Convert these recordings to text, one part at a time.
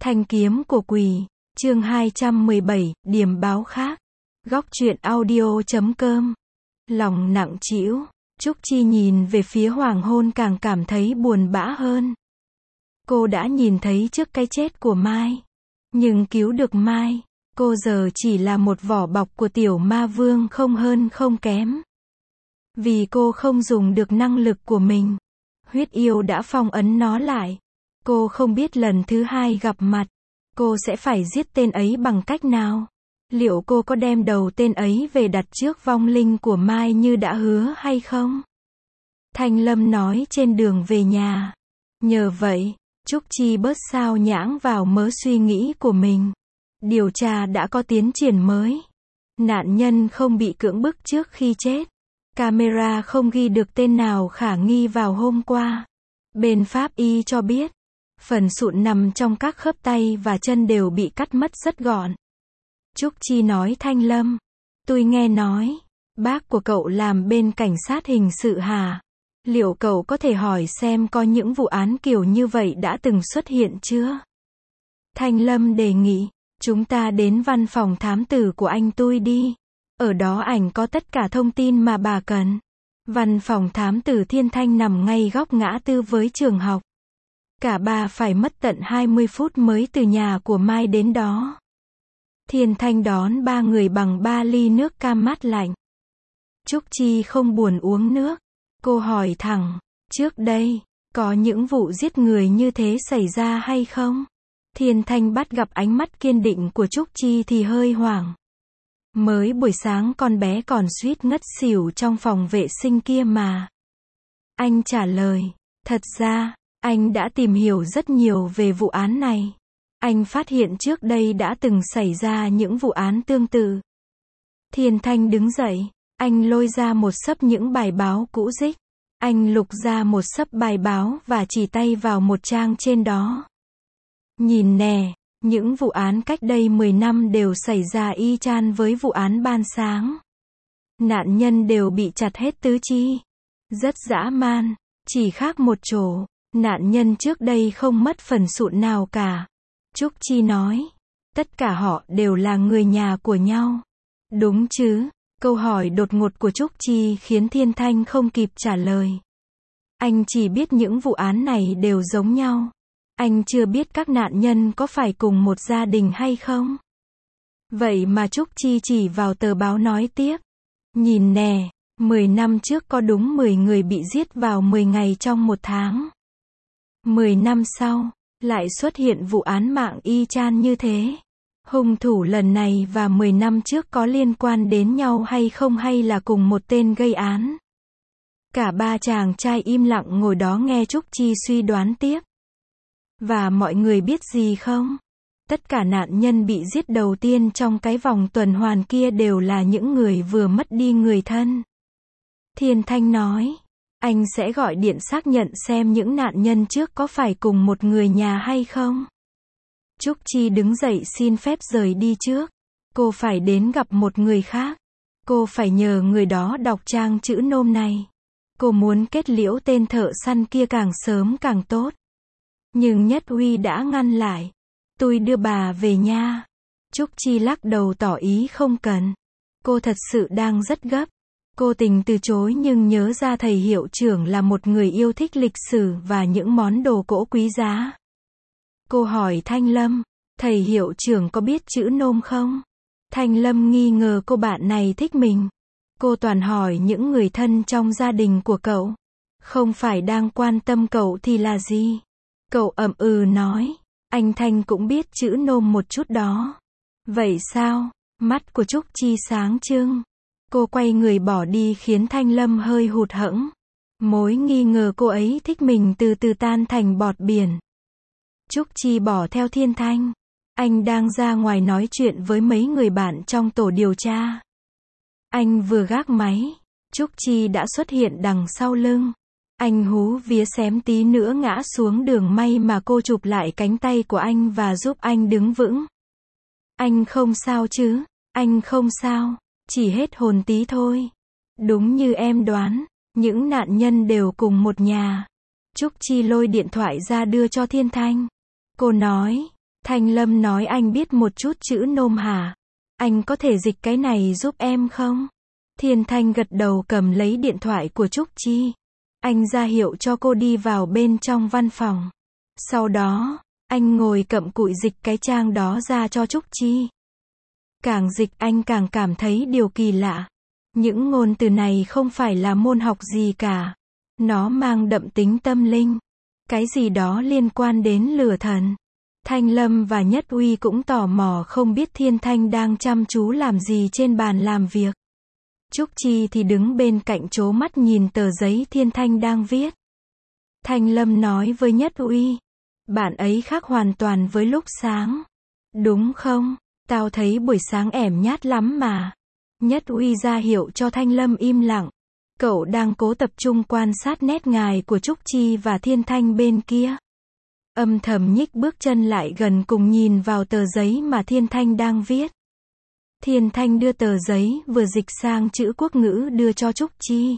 Thanh kiếm của quỷ, chương 217, điểm báo khác. Góc truyện audio.com. Lòng nặng trĩu, Trúc Chi nhìn về phía hoàng hôn càng cảm thấy buồn bã hơn. Cô đã nhìn thấy trước cái chết của Mai. Nhưng cứu được Mai, cô giờ chỉ là một vỏ bọc của tiểu ma vương không hơn không kém. Vì cô không dùng được năng lực của mình, huyết yêu đã phong ấn nó lại. Cô không biết lần thứ hai gặp mặt, cô sẽ phải giết tên ấy bằng cách nào. Liệu cô có đem đầu tên ấy về đặt trước vong linh của Mai như đã hứa hay không? Thanh Lâm nói trên đường về nhà. Nhờ vậy, Trúc Chi bớt sao nhãng vào mớ suy nghĩ của mình. Điều tra đã có tiến triển mới. Nạn nhân không bị cưỡng bức trước khi chết. Camera không ghi được tên nào khả nghi vào hôm qua. Bên pháp y cho biết, phần sụn nằm trong các khớp tay và chân đều bị cắt mất rất gọn. Trúc Chi nói Thanh Lâm, tôi nghe nói, bác của cậu làm bên cảnh sát hình sự hả? Liệu cậu có thể hỏi xem có những vụ án kiểu như vậy đã từng xuất hiện chưa? Thanh Lâm đề nghị, chúng ta đến văn phòng thám tử của anh tôi đi. Ở đó ảnh có tất cả thông tin mà bà cần. Văn phòng thám tử Thiên Thanh nằm ngay góc ngã tư với trường học. Cả ba phải mất tận 20 phút mới từ nhà của Mai đến đó. Thiên Thanh đón ba người bằng 3 ly nước cam mát lạnh. Trúc Chi không buồn uống nước. Cô hỏi thẳng, trước đây, có những vụ giết người như thế xảy ra hay không? Thiên Thanh bắt gặp ánh mắt kiên định của Trúc Chi thì hơi hoảng. Mới buổi sáng con bé còn suýt ngất xỉu trong phòng vệ sinh kia mà. Anh trả lời, thật ra, anh đã tìm hiểu rất nhiều về vụ án này. Anh phát hiện trước đây đã từng xảy ra những vụ án tương tự. Thiên Thanh đứng dậy, anh lôi ra một xấp những bài báo cũ rích. Anh lục ra một xấp bài báo và chỉ tay vào một trang trên đó. Nhìn nè, những vụ án cách đây 10 năm đều xảy ra y chang với vụ án ban sáng. Nạn nhân đều bị chặt hết tứ chi. Rất dã man, chỉ khác một chỗ, nạn nhân trước đây không mất phần sụn nào cả. Trúc Chi nói, tất cả họ đều là người nhà của nhau. Đúng chứ? Câu hỏi đột ngột của Trúc Chi khiến Thiên Thanh không kịp trả lời. Anh chỉ biết những vụ án này đều giống nhau. Anh chưa biết các nạn nhân có phải cùng một gia đình hay không. Vậy mà Trúc Chi chỉ vào tờ báo nói tiếp. Nhìn nè, 10 năm trước có đúng 10 người bị giết vào 10 ngày trong một tháng. 10 năm sau, lại xuất hiện vụ án mạng y chang như thế. Hung thủ lần này và 10 năm trước có liên quan đến nhau hay không, hay là cùng một tên gây án? Cả ba chàng trai im lặng ngồi đó nghe Trúc Chi suy đoán tiếp. Và mọi người biết gì không? Tất cả nạn nhân bị giết đầu tiên trong cái vòng tuần hoàn kia đều là những người vừa mất đi người thân. Thiên Thanh nói, anh sẽ gọi điện xác nhận xem những nạn nhân trước có phải cùng một người nhà hay không. Trúc Chi đứng dậy xin phép rời đi trước. Cô phải đến gặp một người khác. Cô phải nhờ người đó đọc trang chữ nôm này. Cô muốn kết liễu tên thợ săn kia càng sớm càng tốt. Nhưng Nhất Huy đã ngăn lại. Tôi đưa bà về nha. Trúc Chi lắc đầu tỏ ý không cần. Cô thật sự đang rất gấp. Cô tình từ chối nhưng nhớ ra thầy hiệu trưởng là một người yêu thích lịch sử và những món đồ cổ quý giá. Cô hỏi Thanh Lâm, thầy hiệu trưởng có biết chữ nôm không? Thanh Lâm nghi ngờ cô bạn này thích mình. Cô toàn hỏi những người thân trong gia đình của cậu. Không phải đang quan tâm cậu thì là gì? Cậu ậm ừ nói, anh Thanh cũng biết chữ nôm một chút đó. Vậy sao? Mắt của Trúc Chi sáng trưng. Cô quay người bỏ đi khiến Thanh Lâm hơi hụt hẫng. Mối nghi ngờ cô ấy thích mình từ từ tan thành bọt biển. Trúc Chi bỏ theo Thiên Thanh. Anh đang ra ngoài nói chuyện với mấy người bạn trong tổ điều tra. Anh vừa gác máy, Trúc Chi đã xuất hiện đằng sau lưng. Anh hú vía xém tí nữa ngã xuống đường, may mà cô chụp lại cánh tay của anh và giúp anh đứng vững. Anh không sao chứ? Anh không sao, chỉ hết hồn tí thôi. Đúng như em đoán, những nạn nhân đều cùng một nhà. Trúc Chi lôi điện thoại ra đưa cho Thiên Thanh. Cô nói, Thanh Lâm nói anh biết một chút chữ nôm hả? Anh có thể dịch cái này giúp em không? Thiên Thanh gật đầu cầm lấy điện thoại của Trúc Chi. Anh ra hiệu cho cô đi vào bên trong văn phòng. Sau đó, anh ngồi cặm cụi dịch cái trang đó ra cho Trúc Chi. Càng dịch anh càng cảm thấy điều kỳ lạ. Những ngôn từ này không phải là môn học gì cả. Nó mang đậm tính tâm linh. Cái gì đó liên quan đến lửa thần. Thanh Lâm và Nhất Uy cũng tò mò không biết Thiên Thanh đang chăm chú làm gì trên bàn làm việc. Trúc Chi thì đứng bên cạnh trố mắt nhìn tờ giấy Thiên Thanh đang viết. Thanh Lâm nói với Nhất Uy. Bạn ấy khác hoàn toàn với lúc sáng. Đúng không? Tao thấy buổi sáng ẻm nhát lắm mà. Nhất Uy ra hiệu cho Thanh Lâm im lặng. Cậu đang cố tập trung quan sát nét ngài của Trúc Chi và Thiên Thanh bên kia. Âm thầm nhích bước chân lại gần cùng nhìn vào tờ giấy mà Thiên Thanh đang viết. Thiên Thanh đưa tờ giấy vừa dịch sang chữ quốc ngữ đưa cho Trúc Chi.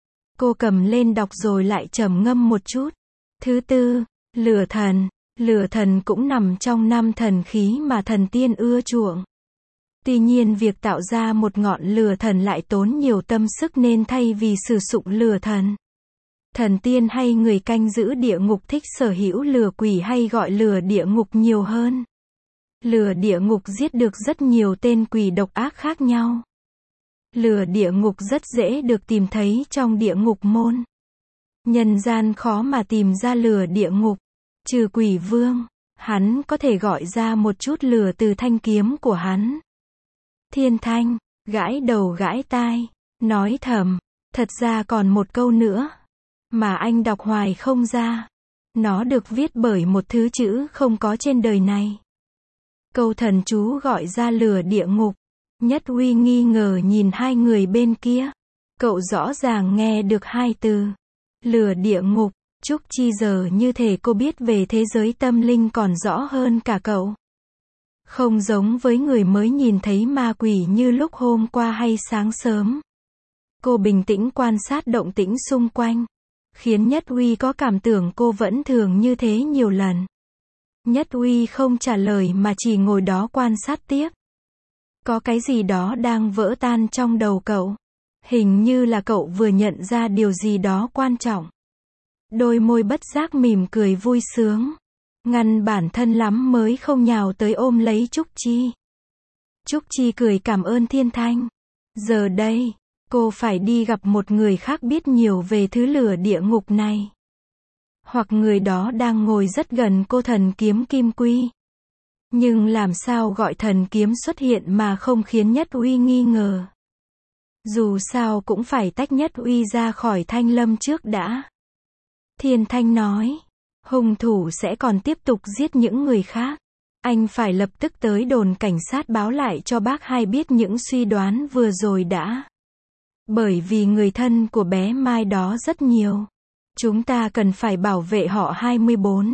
Cô cầm lên đọc rồi lại trầm ngâm một chút. Thứ tư, lửa thần. Lửa thần cũng nằm trong 5 thần khí mà thần tiên ưa chuộng. Tuy nhiên việc tạo ra một ngọn lửa thần lại tốn nhiều tâm sức nên thay vì sử dụng lửa thần, thần tiên hay người canh giữ địa ngục thích sở hữu lửa quỷ hay gọi lửa địa ngục nhiều hơn. Lửa địa ngục giết được rất nhiều tên quỷ độc ác khác nhau. Lửa địa ngục rất dễ được tìm thấy trong địa ngục môn. Nhân gian khó mà tìm ra lửa địa ngục. Trừ quỷ vương, hắn có thể gọi ra một chút lửa từ thanh kiếm của hắn. Thiên Thanh, gãi đầu gãi tai, nói thầm, thật ra còn một câu nữa, mà anh đọc hoài không ra. Nó được viết bởi một thứ chữ không có trên đời này. Câu thần chú gọi ra lửa địa ngục. Nhất Uy nghi ngờ nhìn hai người bên kia. Cậu rõ ràng nghe được hai từ. Lửa địa ngục. Trúc Chi giờ như thể cô biết về thế giới tâm linh còn rõ hơn cả cậu. Không giống với người mới nhìn thấy ma quỷ như lúc hôm qua hay sáng sớm. Cô bình tĩnh quan sát động tĩnh xung quanh, khiến Nhất Uy có cảm tưởng cô vẫn thường như thế nhiều lần. Nhất Uy không trả lời mà chỉ ngồi đó quan sát tiếp. Có cái gì đó đang vỡ tan trong đầu cậu. Hình như là cậu vừa nhận ra điều gì đó quan trọng. Đôi môi bất giác mỉm cười vui sướng. Ngăn bản thân lắm mới không nhào tới ôm lấy Trúc Chi. Trúc Chi cười cảm ơn Thiên Thanh. Giờ đây, cô phải đi gặp một người khác biết nhiều về thứ lửa địa ngục này. Hoặc người đó đang ngồi rất gần cô thần kiếm kim quy. Nhưng làm sao gọi thần kiếm xuất hiện mà không khiến Nhất Uy nghi ngờ. Dù sao cũng phải tách Nhất Uy ra khỏi Thanh Lâm trước đã. Thiên Thanh nói, hung thủ sẽ còn tiếp tục giết những người khác. Anh phải lập tức tới đồn cảnh sát báo lại cho bác hai biết những suy đoán vừa rồi đã. Bởi vì người thân của bé Mai đó rất nhiều. Chúng ta cần phải bảo vệ họ 24.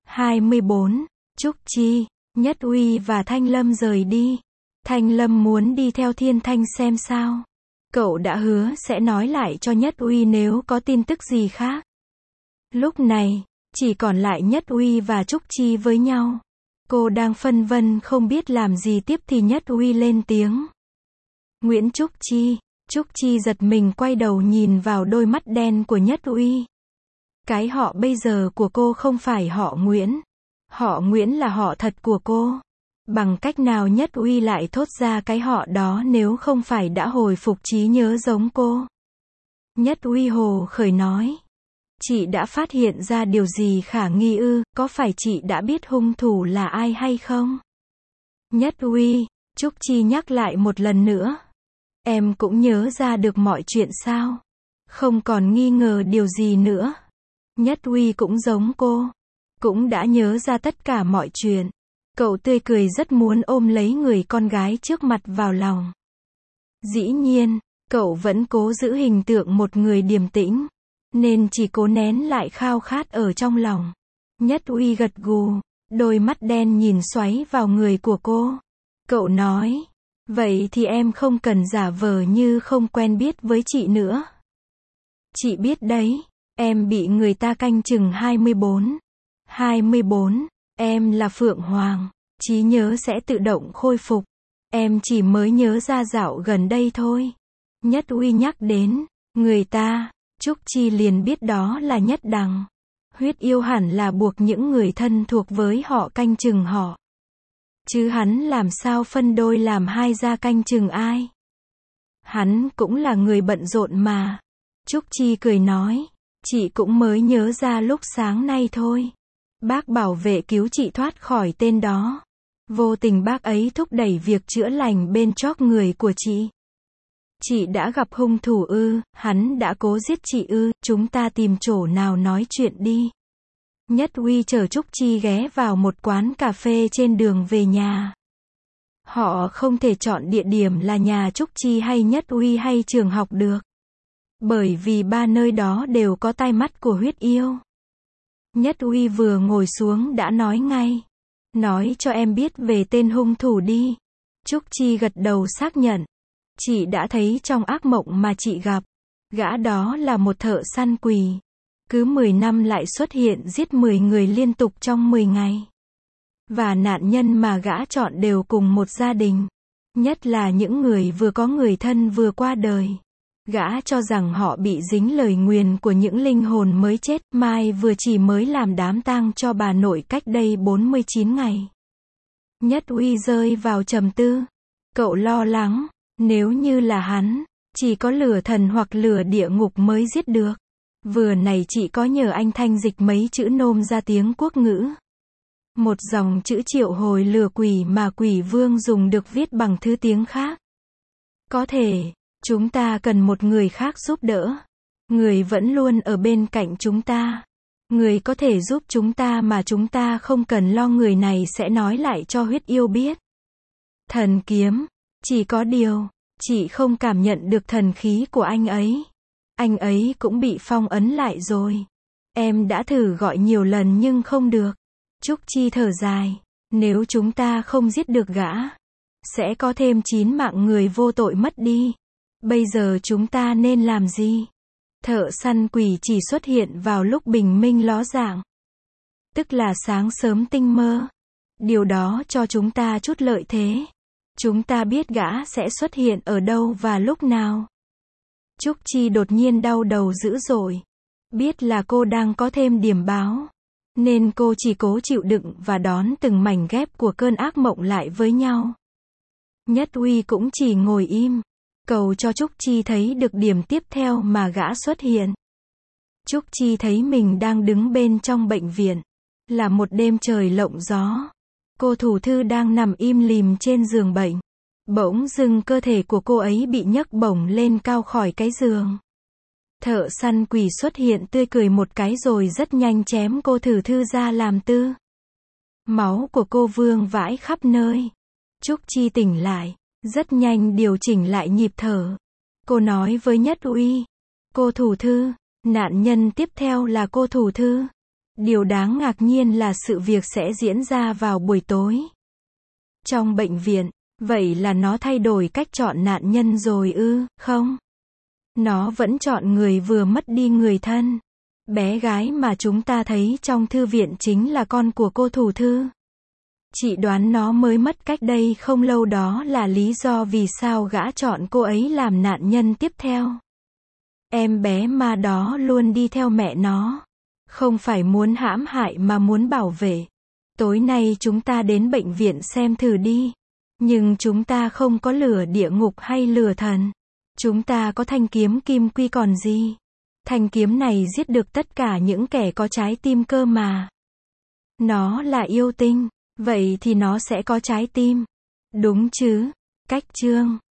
24, Trúc Chi, Nhất Uy và Thanh Lâm rời đi. Thanh Lâm muốn đi theo Thiên Thanh xem sao. Cậu đã hứa sẽ nói lại cho Nhất Uy nếu có tin tức gì khác. Lúc này, chỉ còn lại Nhất Uy và Trúc Chi với nhau. Cô đang phân vân không biết làm gì tiếp thì Nhất Uy lên tiếng. Nguyễn Trúc Chi. Trúc Chi giật mình quay đầu nhìn vào đôi mắt đen của Nhất Uy. Cái họ bây giờ của cô không phải họ Nguyễn. Họ Nguyễn là họ thật của cô. Bằng cách nào Nhất Uy lại thốt ra cái họ đó nếu không phải đã hồi phục trí nhớ giống cô? Nhất Uy hồ khởi nói. Chị đã phát hiện ra điều gì khả nghi ư, có phải chị đã biết hung thủ là ai hay không? Nhất Uy, Trúc Chi nhắc lại một lần nữa. Em cũng nhớ ra được mọi chuyện sao? Không còn nghi ngờ điều gì nữa. Nhất Uy cũng giống cô. Cũng đã nhớ ra tất cả mọi chuyện. Cậu tươi cười rất muốn ôm lấy người con gái trước mặt vào lòng. Dĩ nhiên, cậu vẫn cố giữ hình tượng một người điềm tĩnh. Nên chỉ cố nén lại khao khát ở trong lòng. Nhất Uy gật gù, đôi mắt đen nhìn xoáy vào người của cô. Cậu nói, vậy thì em không cần giả vờ như không quen biết với chị nữa. Chị biết đấy, em bị người ta canh chừng 24. 24, Em là Phượng Hoàng. Trí nhớ sẽ tự động khôi phục. Em chỉ mới nhớ ra dạo gần đây thôi. Nhất Uy nhắc đến người ta, Trúc Chi liền biết đó là Nhất Đằng. Huyết yêu hẳn là buộc những người thân thuộc với họ canh chừng họ. Chứ hắn làm sao phân đôi làm hai ra canh chừng ai. Hắn cũng là người bận rộn mà. Trúc Chi cười nói, chị cũng mới nhớ ra lúc sáng nay thôi. Bác bảo vệ cứu chị thoát khỏi tên đó. Vô tình bác ấy thúc đẩy việc chữa lành bên chóp người của chị. Chị đã gặp hung thủ ư, hắn đã cố giết chị ư, chúng ta tìm chỗ nào nói chuyện đi. Nhất Uy chở Trúc Chi ghé vào một quán cà phê trên đường về nhà. Họ không thể chọn địa điểm là nhà Trúc Chi hay Nhất Uy hay trường học được. Bởi vì ba nơi đó đều có tai mắt của huyết yêu. Nhất Uy vừa ngồi xuống đã nói ngay. Nói cho em biết về tên hung thủ đi. Trúc Chi gật đầu xác nhận. Chị đã thấy trong ác mộng mà chị gặp. Gã đó là một thợ săn quỷ. Cứ 10 năm lại xuất hiện giết 10 người liên tục trong 10 ngày. Và nạn nhân mà gã chọn đều cùng một gia đình. Nhất là những người vừa có người thân vừa qua đời. Gã cho rằng họ bị dính lời nguyền của những linh hồn mới chết. Mai vừa chỉ mới làm đám tang cho bà nội cách đây 49 ngày. Nhất Uy rơi vào trầm tư. Cậu lo lắng, nếu như là hắn, chỉ có lửa thần hoặc lửa địa ngục mới giết được. Vừa này chị có nhờ anh thanh dịch mấy chữ nôm ra tiếng quốc ngữ. Một dòng chữ triệu hồi lửa quỷ mà quỷ vương dùng được viết bằng thứ tiếng khác. Có thể, chúng ta cần một người khác giúp đỡ. Người vẫn luôn ở bên cạnh chúng ta. Người có thể giúp chúng ta mà chúng ta không cần lo người này sẽ nói lại cho huyết yêu biết. Thần kiếm. Chỉ có điều, chị không cảm nhận được thần khí của anh ấy. Anh ấy cũng bị phong ấn lại rồi. Em đã thử gọi nhiều lần nhưng không được. Trúc Chi thở dài. Nếu chúng ta không giết được gã, sẽ có thêm 9 mạng người vô tội mất đi. Bây giờ chúng ta nên làm gì? Thợ săn quỷ chỉ xuất hiện vào lúc bình minh ló dạng. Tức là sáng sớm tinh mơ. Điều đó cho chúng ta chút lợi thế. Chúng ta biết gã sẽ xuất hiện ở đâu và lúc nào. Trúc Chi đột nhiên đau đầu dữ dội. Biết là cô đang có thêm điểm báo. Nên cô chỉ cố chịu đựng và đón từng mảnh ghép của cơn ác mộng lại với nhau. Nhất Uy cũng chỉ ngồi im. Cầu cho Trúc Chi thấy được điểm tiếp theo mà gã xuất hiện. Trúc Chi thấy mình đang đứng bên trong bệnh viện. Là một đêm trời lộng gió. Cô thủ thư đang nằm im lìm trên giường bệnh. Bỗng dưng cơ thể của cô ấy bị nhấc bổng lên cao khỏi cái giường. Thợ săn quỷ xuất hiện tươi cười một cái rồi rất nhanh chém cô thủ thư ra làm tư. Máu của cô vương vãi khắp nơi. Trúc Chi tỉnh lại. Rất nhanh điều chỉnh lại nhịp thở. Cô nói với Nhất Uy. Cô thủ thư, nạn nhân tiếp theo là cô thủ thư. Điều đáng ngạc nhiên là sự việc sẽ diễn ra vào buổi tối. Trong bệnh viện, vậy là nó thay đổi cách chọn nạn nhân rồi ư, không? Nó vẫn chọn người vừa mất đi người thân. Bé gái mà chúng ta thấy trong thư viện chính là con của cô thủ thư. Chị đoán nó mới mất cách đây không lâu đó là lý do vì sao gã chọn cô ấy làm nạn nhân tiếp theo. Em bé ma đó luôn đi theo mẹ nó. Không phải muốn hãm hại mà muốn bảo vệ. Tối nay chúng ta đến bệnh viện xem thử đi. Nhưng chúng ta không có lửa địa ngục hay lửa thần. Chúng ta có thanh kiếm kim quy còn gì. Thanh kiếm này giết được tất cả những kẻ có trái tim cơ mà. Nó là yêu tinh. Vậy thì nó sẽ có trái tim. Đúng chứ? Cách chương